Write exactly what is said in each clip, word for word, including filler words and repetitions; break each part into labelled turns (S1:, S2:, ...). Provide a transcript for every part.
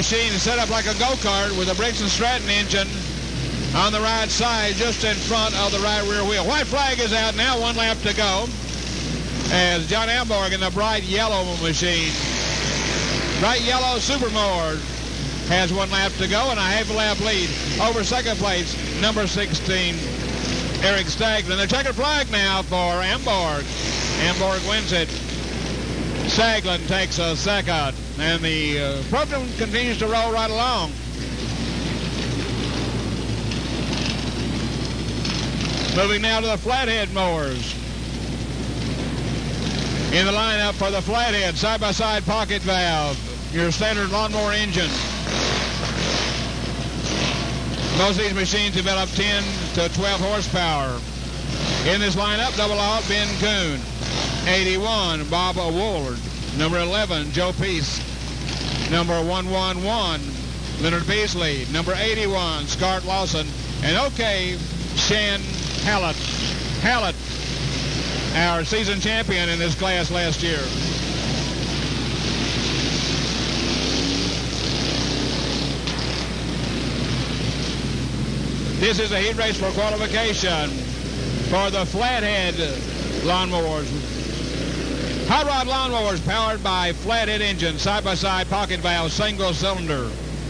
S1: Machine is set up like a go-kart with a Briggs and Stratton engine on the right side, just in front of the right rear wheel. White flag is out now, one lap to go, as John Amborg in the bright yellow machine. Bright yellow Supermore has one lap to go and a half a lap lead over second place, number sixteen, Eric Staglin. The checkered flag now for Amborg. Amborg wins it. Staglin takes a second, and the uh, program continues to roll right along. Moving now to the flathead mowers. In the lineup for the flathead, side-by-side pocket valve, your standard lawnmower engine. Most of these machines develop ten to twelve horsepower. In this lineup, double out, Ben Kuhn. eighty-one, Bob Woolard. Number eleven, Joe Peace. Number one one one, Leonard Beasley. Number eighty-one, Scott Lawson. And okay, Shan Hallett. Hallett, our season champion in this class last year. This is a heat race for qualification for the flathead lawnmowers. Hot rod lawnmowers powered by flathead engine, side-by-side pocket valve, single cylinder.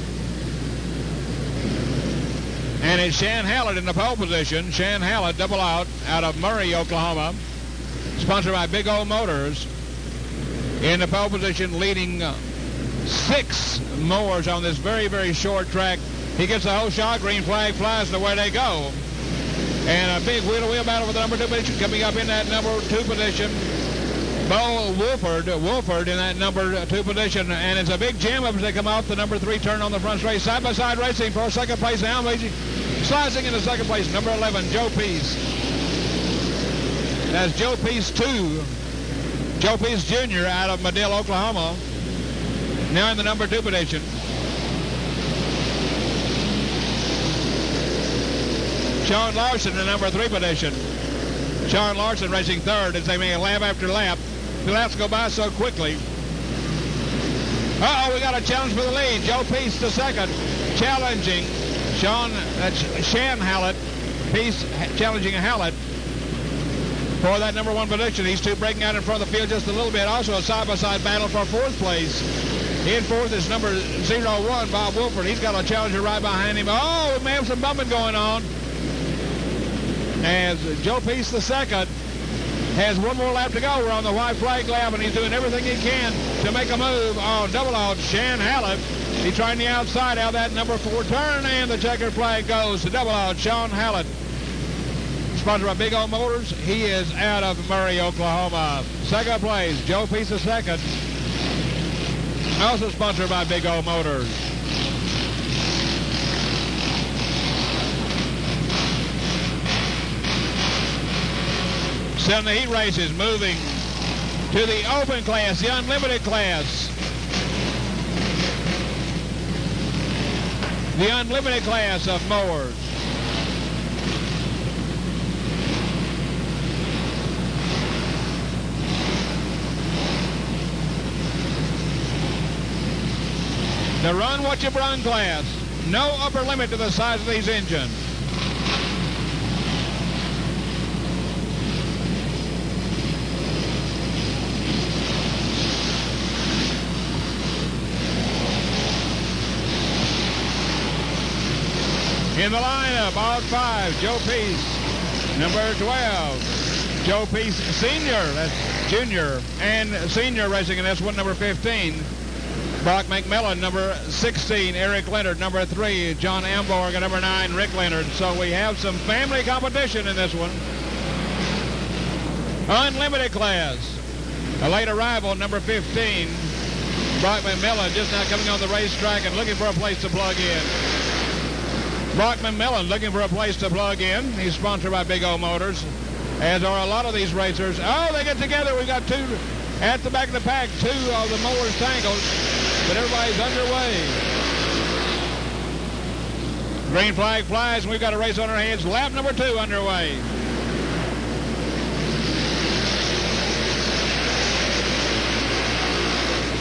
S1: And it's Shan Hallett in the pole position. Shan Hallett, double out, out of Murray, Oklahoma. Sponsored by Big O Motors. In the pole position, leading uh, six mowers on this very, very short track. He gets the whole shot. Green flag flies, and away they go. And a big wheel-to-wheel battle for the number two position. Coming up in that number two position, Bo Wolford, Wolford in that number two position. And it's a big jam up as they come off the number three turn on the front straight. Side-by-side racing for second place now. Slicing into second place, number eleven, Joe Peace. That's Joe Peace two. Joe Peace Junior out of Medill, Oklahoma. Now in the number two position. Sean Larson in the number three position. Sean Larson racing third as they make lap after lap. The laps go by so quickly. Uh-oh, we got a challenge for the lead. Joe Peace the second. Challenging Sean, that's Shan Hallett. Peace challenging Hallett for that number one position. These two breaking out in front of the field just a little bit. Also a side-by-side battle for fourth place. In fourth is number oh one, Bob Wolford. He's got a challenger right behind him. Oh, we may have some bumping going on. As Joe Peace the second has one more lap to go. We're on the white flag lap, and he's doing everything he can to make a move on double out Shan Hallett. He's trying the outside out of that number four turn, and the checkered flag goes to double out Sean Hallett. Sponsored by Big O Motors. He is out of Murray, Oklahoma. Second place, Joe Peace the second. Also sponsored by Big O Motors. Still in the heat races, moving to the open class, the unlimited class. The unlimited class of mowers. The run what you run class. No upper limit to the size of these engines. In the lineup, out five, Joe Peace. Number twelve, Joe Peace Senior, that's Junior, and Senior racing in S one, number fifteen. Brock McMillan, number sixteen. Eric Leonard, number three. John Amborg, and number nine, Rick Leonard. So we have some family competition in this one. Unlimited class. A late arrival, number fifteen. Brock McMillan just now coming on the racetrack and looking for a place to plug in. Brock McMillan looking for a place to plug in. He's sponsored by Big O Motors, as are a lot of these racers. Oh, they get together. We've got two at the back of the pack, two of the mowers tangled, but everybody's underway. Green flag flies, and we've got a race on our hands. Lap number two underway.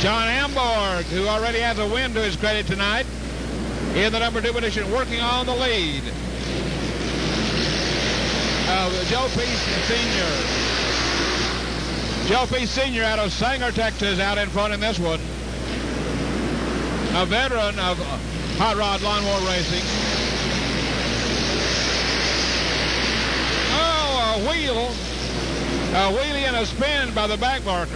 S1: John Amborg, who already has a win to his credit tonight, in the number two position, working on the lead. Uh, Joe Peace Senior Joe Peace Senior out of Sanger, Texas, out in front in this one. A veteran of hot rod lawnmower racing. Oh, a wheel. A wheelie and a spin by the back marker.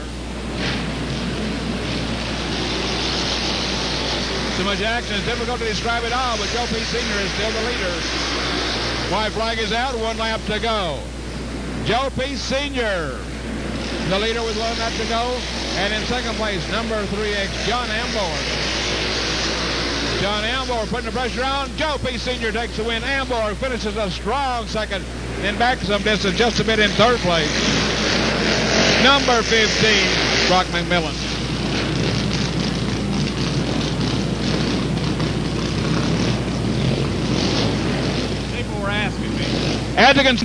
S1: So much action, it's difficult to describe it all, but Joe Peace Senior is still the leader. White flag is out, one lap to go. Joe Peace Senior, the leader with one lap to go. And in second place, number three X, John Amborg. John Amborg putting the pressure on. Joe Peace Senior takes the win. Amborg finishes a strong second and back some distance, just a bit in third place. Number fifteen, Brock McMillan.
S2: People were asking me.
S1: Adkins